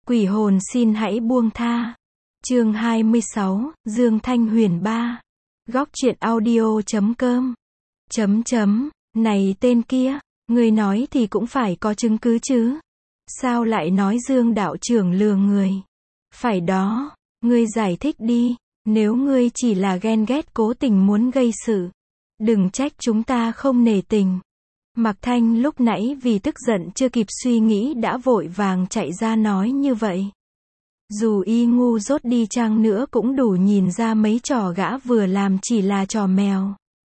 Quỷ hồn xin hãy buông tha. Chương 26, Dương Thanh Huyền 3. Góc truyện audio.com. Này tên kia, ngươi nói thì cũng phải có chứng cứ chứ. Sao lại nói Dương đạo trưởng lừa người? Phải đó, ngươi giải thích đi, nếu ngươi chỉ là ghen ghét cố tình muốn gây sự. Đừng trách chúng ta không nể tình. Mạc Thanh lúc nãy vì tức giận chưa kịp suy nghĩ đã vội vàng chạy ra nói như vậy. Dù y ngu dốt đi chăng nữa cũng đủ nhìn ra mấy trò gã vừa làm chỉ là trò mèo.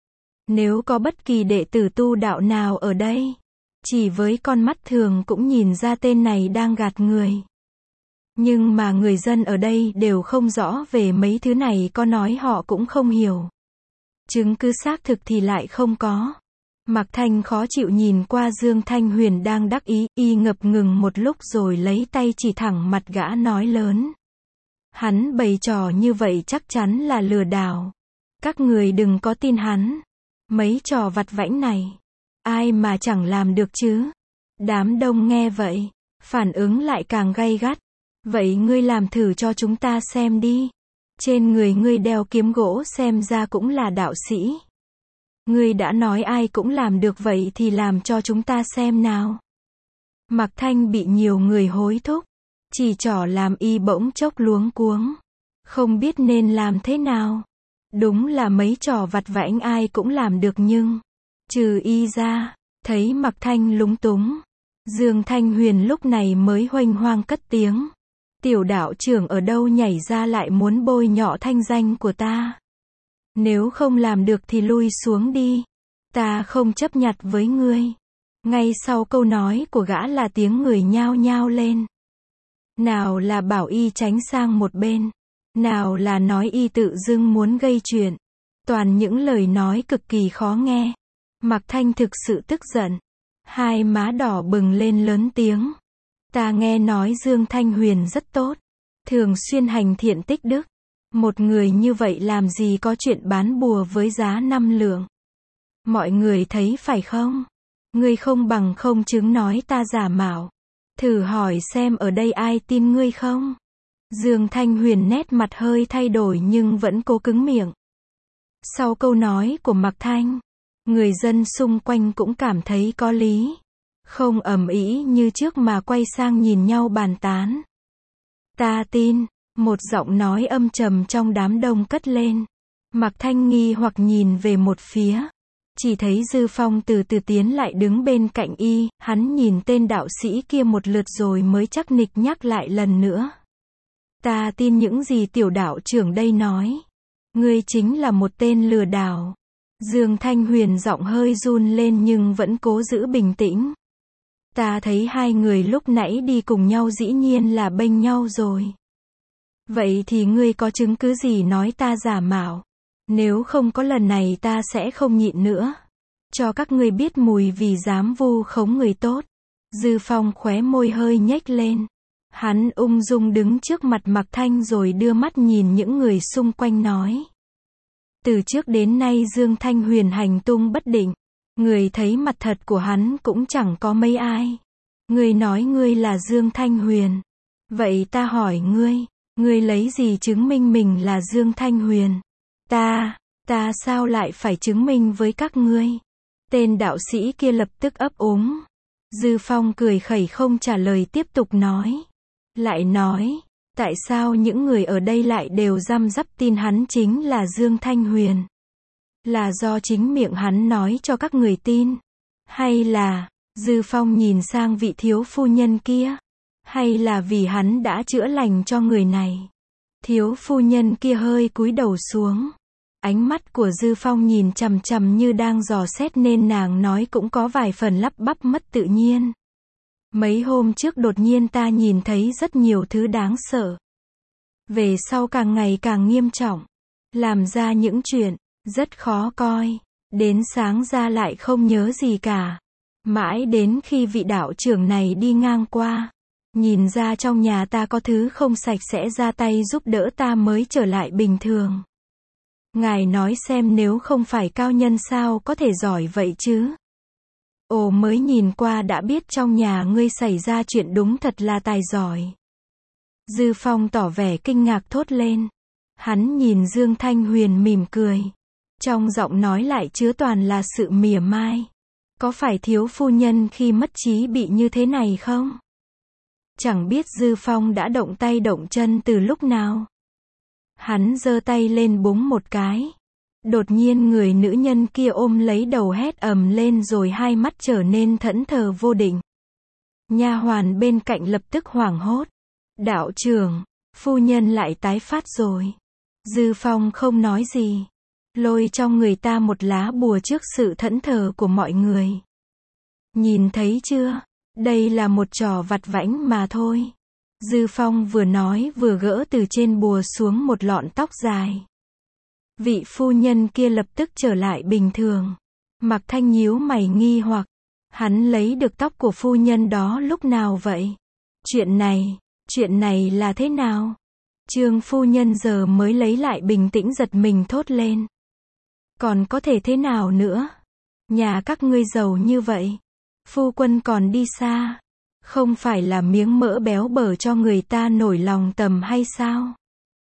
Nếu có bất kỳ đệ tử tu đạo nào ở đây, chỉ với con mắt thường cũng nhìn ra tên này đang gạt người. Nhưng mà người dân ở đây đều không rõ về mấy thứ này, có nói họ cũng không hiểu. Chứng cứ xác thực thì lại không có. Mạc Thanh khó chịu nhìn qua Dương Thanh Huyền đang đắc ý, y ngập ngừng một lúc rồi lấy tay chỉ thẳng mặt gã nói lớn. Hắn bày trò như vậy chắc chắn là lừa đảo. Các người đừng có tin hắn. Mấy trò vặt vãnh này, ai mà chẳng làm được chứ. Đám đông nghe vậy, phản ứng lại càng gay gắt. Vậy ngươi làm thử cho chúng ta xem đi. Trên người ngươi đeo kiếm gỗ xem ra cũng là đạo sĩ. Ngươi đã nói ai cũng làm được vậy thì làm cho chúng ta xem nào. Mạc Thanh bị nhiều người hối thúc, chỉ trỏ làm y bỗng chốc luống cuống, không biết nên làm thế nào. Đúng là mấy trò vặt vãnh ai cũng làm được nhưng, trừ y ra, thấy Mạc Thanh lúng túng. Dương Thanh Huyền lúc này mới huênh hoang cất tiếng. Tiểu đạo trưởng ở đâu nhảy ra lại muốn bôi nhọ thanh danh của ta. Nếu không làm được thì lui xuống đi. Ta không chấp nhặt với ngươi. Ngay sau câu nói của gã là tiếng người nhao nhao lên. Nào là bảo y tránh sang một bên. Nào là nói y tự dưng muốn gây chuyện. Toàn những lời nói cực kỳ khó nghe. Mạc Thanh thực sự tức giận. Hai má đỏ bừng lên lớn tiếng. Ta nghe nói Dương Thanh Huyền rất tốt. Thường xuyên hành thiện tích đức. Một người như vậy làm gì có chuyện bán bùa với giá 5 lượng. Mọi người thấy phải không? Ngươi không bằng không chứng nói ta giả mạo. Thử hỏi xem ở đây ai tin ngươi không? Dương Thanh Huyền nét mặt hơi thay đổi nhưng vẫn cố cứng miệng. Sau câu nói của Mạc Thanh, người dân xung quanh cũng cảm thấy có lý. Không ầm ĩ như trước mà quay sang nhìn nhau bàn tán. Ta tin. Một giọng nói âm trầm trong đám đông cất lên. Mạc Thanh nghi hoặc nhìn về một phía. Chỉ thấy Dư Phong từ từ tiến lại đứng bên cạnh y. Hắn nhìn tên đạo sĩ kia một lượt rồi mới chắc nịch nhắc lại lần nữa. Ta tin những gì tiểu đạo trưởng đây nói. Ngươi chính là một tên lừa đảo. Dương Thanh Huyền giọng hơi run lên nhưng vẫn cố giữ bình tĩnh. Ta thấy hai người lúc nãy đi cùng nhau dĩ nhiên là bênh nhau rồi. Vậy thì ngươi có chứng cứ gì nói ta giả mạo? Nếu không có lần này ta sẽ không nhịn nữa. Cho các ngươi biết mùi vì dám vu khống người tốt. Dư Phong khóe môi hơi nhếch lên. Hắn ung dung đứng trước mặt Mạc Thanh rồi đưa mắt nhìn những người xung quanh nói. Từ trước đến nay Dương Thanh Huyền hành tung bất định. Người thấy mặt thật của hắn cũng chẳng có mấy ai. Ngươi nói ngươi là Dương Thanh Huyền. Vậy ta hỏi ngươi. Ngươi lấy gì chứng minh mình là Dương Thanh Huyền? Ta sao lại phải chứng minh với các ngươi? Tên đạo sĩ kia lập tức ấp úng. Dư Phong cười khẩy không trả lời tiếp tục nói. Lại nói, tại sao những người ở đây lại đều răm rắp tin hắn chính là Dương Thanh Huyền? Là do chính miệng hắn nói cho các người tin? Hay là, Dư Phong nhìn sang vị thiếu phu nhân kia. Hay là vì hắn đã chữa lành cho người này? Thiếu phu nhân kia hơi cúi đầu xuống. Ánh mắt của Dư Phong nhìn chằm chằm như đang dò xét nên nàng nói cũng có vài phần lắp bắp mất tự nhiên. Mấy hôm trước đột nhiên ta nhìn thấy rất nhiều thứ đáng sợ. Về sau càng ngày càng nghiêm trọng. Làm ra những chuyện rất khó coi. Đến sáng ra lại không nhớ gì cả. Mãi đến khi vị đạo trưởng này đi ngang qua. Nhìn ra trong nhà ta có thứ không sạch sẽ ra tay giúp đỡ ta mới trở lại bình thường. Ngài nói xem nếu không phải cao nhân sao có thể giỏi vậy chứ? Ồ mới nhìn qua đã biết trong nhà ngươi xảy ra chuyện đúng thật là tài giỏi. Dư Phong tỏ vẻ kinh ngạc thốt lên. Hắn nhìn Dương Thanh Huyền mỉm cười. Trong giọng nói lại chứa toàn là sự mỉa mai. Có phải thiếu phu nhân khi mất trí bị như thế này không? Chẳng biết Dư Phong đã động tay động chân từ lúc nào. Hắn giơ tay lên búng một cái. Đột nhiên người nữ nhân kia ôm lấy đầu hét ầm lên rồi hai mắt trở nên thẫn thờ vô định. Nha hoàn bên cạnh lập tức hoảng hốt. Đạo trưởng, phu nhân lại tái phát rồi. Dư Phong không nói gì. Lôi trong người ta một lá bùa trước sự thẫn thờ của mọi người. Nhìn thấy chưa? Đây là một trò vặt vãnh mà thôi. Dư Phong vừa nói vừa gỡ từ trên bùa xuống một lọn tóc dài. Vị phu nhân kia lập tức trở lại bình thường. Mạc Thanh nhíu mày nghi hoặc. Hắn lấy được tóc của phu nhân đó lúc nào vậy? Chuyện này là thế nào? Trương phu nhân giờ mới lấy lại bình tĩnh giật mình thốt lên. Còn có thể thế nào nữa? Nhà các ngươi giàu như vậy. Phu quân còn đi xa. Không phải là miếng mỡ béo bở cho người ta nổi lòng tầm hay sao?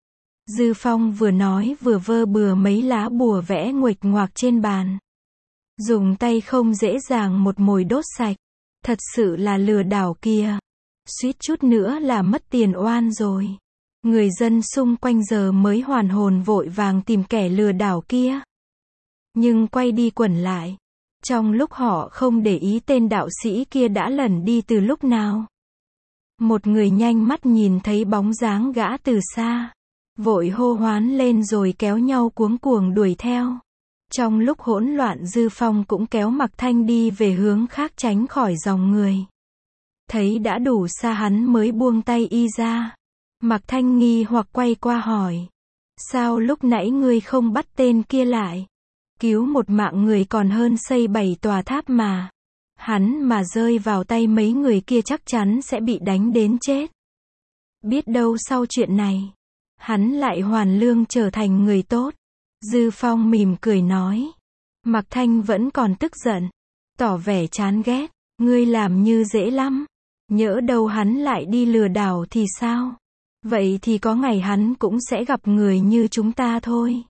Dư Phong vừa nói vừa vơ bừa mấy lá bùa vẽ nguệch ngoạc trên bàn. Dùng tay không dễ dàng một mồi đốt sạch. Thật sự là lừa đảo kìa. Suýt chút nữa là mất tiền oan rồi. Người dân xung quanh giờ mới hoàn hồn vội vàng tìm kẻ lừa đảo kia. Nhưng quay đi quẩn lại. Trong lúc họ không để ý tên đạo sĩ kia đã lẩn đi từ lúc nào. Một người nhanh mắt nhìn thấy bóng dáng gã từ xa. Vội hô hoán lên rồi kéo nhau cuống cuồng đuổi theo. Trong lúc hỗn loạn Dư Phong cũng kéo Mạc Thanh đi về hướng khác tránh khỏi dòng người. Thấy đã đủ xa hắn mới buông tay y ra. Mạc Thanh nghi hoặc quay qua hỏi. Sao lúc nãy ngươi không bắt tên kia lại? Cứu một mạng người còn hơn xây 7 tòa tháp mà. Hắn mà rơi vào tay mấy người kia chắc chắn sẽ bị đánh đến chết. Biết đâu sau chuyện này, hắn lại hoàn lương trở thành người tốt. Dư Phong mỉm cười nói. Mạc Thanh vẫn còn tức giận. Tỏ vẻ chán ghét. Ngươi làm như dễ lắm. Nhỡ đâu hắn lại đi lừa đảo thì sao? Vậy thì có ngày hắn cũng sẽ gặp người như chúng ta thôi.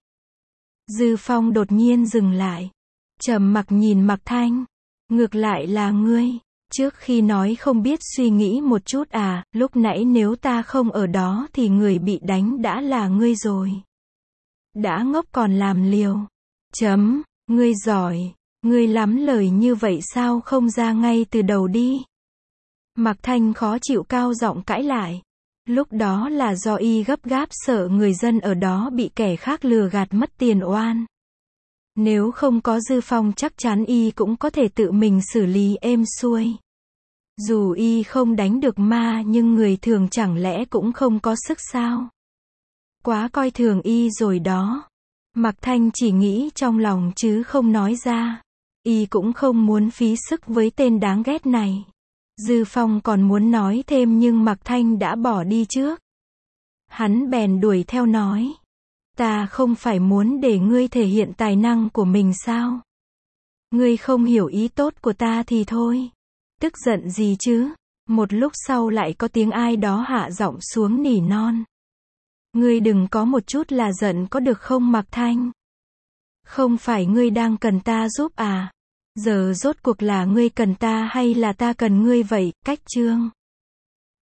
Dư Phong đột nhiên dừng lại. Trầm mặc nhìn Mạc Thanh. Ngược lại là ngươi. Trước khi nói không biết suy nghĩ một chút à, lúc nãy nếu ta không ở đó thì người bị đánh đã là ngươi rồi. Đã ngốc còn làm liều. Ngươi giỏi. Ngươi lắm lời như vậy sao không ra ngay từ đầu đi. Mạc Thanh khó chịu cao giọng cãi lại. Lúc đó là do y gấp gáp sợ người dân ở đó bị kẻ khác lừa gạt mất tiền oan. Nếu không có Dư Phong chắc chắn y cũng có thể tự mình xử lý êm xuôi. Dù y không đánh được ma nhưng người thường chẳng lẽ cũng không có sức sao? Quá coi thường y rồi đó. Mạc Thanh chỉ nghĩ trong lòng chứ không nói ra. Y cũng không muốn phí sức với tên đáng ghét này. Dư Phong còn muốn nói thêm nhưng Mạc Thanh đã bỏ đi trước. Hắn bèn đuổi theo nói. Ta không phải muốn để ngươi thể hiện tài năng của mình sao? Ngươi không hiểu ý tốt của ta thì thôi. Tức giận gì chứ? Một lúc sau lại có tiếng ai đó hạ giọng xuống nỉ non. Ngươi đừng có một chút là giận có được không Mạc Thanh? Không phải ngươi đang cần ta giúp à? Giờ rốt cuộc là ngươi cần ta hay là ta cần ngươi vậy? Cách chương